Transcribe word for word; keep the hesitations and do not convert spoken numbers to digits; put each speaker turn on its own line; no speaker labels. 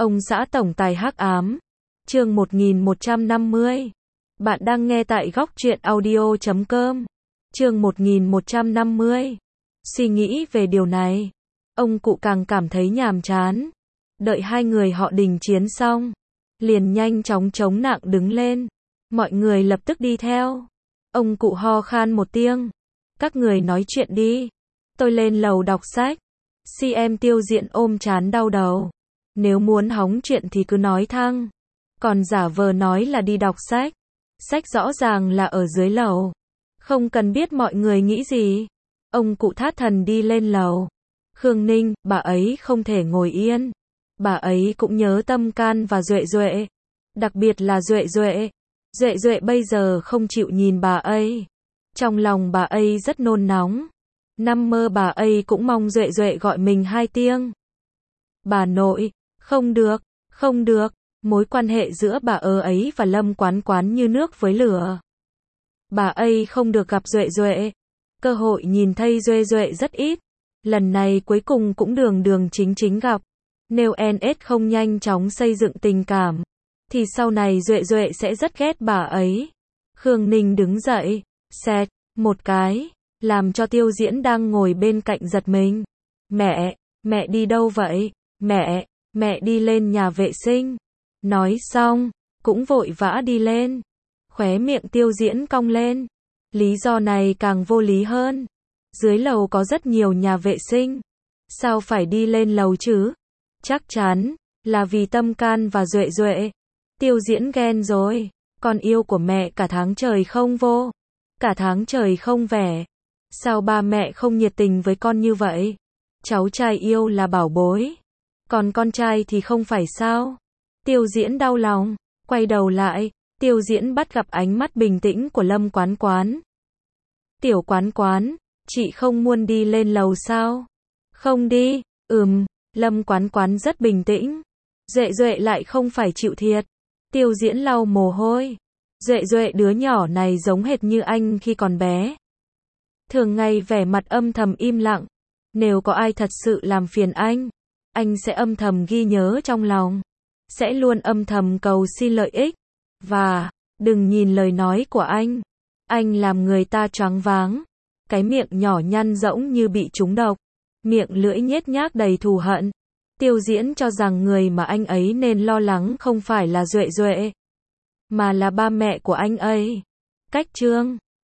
Ông xã tổng tài hắc ám. Chương một nghìn một trăm năm mươi. Bạn đang nghe tại góc truyện audio chấm com. Chương một nghìn một trăm năm mươi. Suy nghĩ về điều này, ông cụ càng cảm thấy nhàm chán. Đợi hai người họ đình chiến xong, liền nhanh chóng chống nặng đứng lên. Mọi người lập tức đi theo. Ông cụ ho khan một tiếng. Các người nói chuyện đi. Tôi lên lầu đọc sách. xê em Tiêu Diễn ôm trán đau đầu. Nếu muốn hóng chuyện thì cứ nói thẳng. Còn giả vờ nói là đi đọc sách. Sách rõ ràng là ở dưới lầu. Không cần biết mọi người nghĩ gì. Ông cụ thát thần đi lên lầu. Khương Ninh, bà ấy không thể ngồi yên. Bà ấy cũng nhớ Tâm Can và Duệ Duệ. Đặc biệt là Duệ Duệ. Duệ Duệ bây giờ không chịu nhìn bà ấy. Trong lòng bà ấy rất nôn nóng. Nằm mơ bà ấy cũng mong Duệ Duệ gọi mình hai tiếng. Bà nội, không được, không được. Mối quan hệ giữa bà ấy và Lâm Quán Quán như nước với lửa. Bà ấy không được gặp Duệ Duệ. Cơ hội nhìn thấy Duệ Duệ rất ít. Lần này cuối cùng cũng đường đường chính chính gặp. Nếu en ét không nhanh chóng xây dựng tình cảm, thì sau này Duệ Duệ sẽ rất ghét bà ấy. Khương Ninh đứng dậy, xẹt, một cái, làm cho Tiêu Diễn đang ngồi bên cạnh giật mình. Mẹ, mẹ đi đâu vậy? Mẹ, mẹ đi lên nhà vệ sinh. Nói xong, cũng vội vã đi lên. Khóe miệng Tiêu Diễn cong lên. Lý do này càng vô lý hơn. Dưới lầu có rất nhiều nhà vệ sinh. Sao phải đi lên lầu chứ? Chắc chắn là vì Tâm Can và Duệ Duệ. Tiêu Diễn ghen rồi. Con yêu của mẹ cả tháng trời không vô. Cả tháng trời không vẻ. Sao ba mẹ không nhiệt tình với con như vậy? Cháu trai yêu là bảo bối. Còn con trai thì không phải sao? Tiêu Diễn đau lòng. Quay đầu lại, Tiêu Diễn bắt gặp ánh mắt bình tĩnh của Lâm Quán Quán. Tiểu Quán Quán, chị không muốn đi lên lầu sao? Không đi. Ừm. Lâm Quán Quán rất bình tĩnh. Duệ Duệ lại không phải chịu thiệt. Tiêu Diễn lau mồ hôi. Duệ Duệ đứa nhỏ này giống hệt như anh khi còn bé. Thường ngày vẻ mặt âm thầm im lặng. Nếu có ai thật sự làm phiền anh, anh sẽ âm thầm ghi nhớ trong lòng. Sẽ luôn âm thầm cầu xin lợi ích. Và, đừng nhìn lời nói của anh. Anh làm người ta choáng váng. Cái miệng nhỏ nhăn rỗng như bị trúng độc. Miệng lưỡi nhếch nhác đầy thù hận. Tiêu Diễn cho rằng người mà anh ấy nên lo lắng không phải là Duệ Duệ, mà là ba mẹ của anh ấy. Cách chương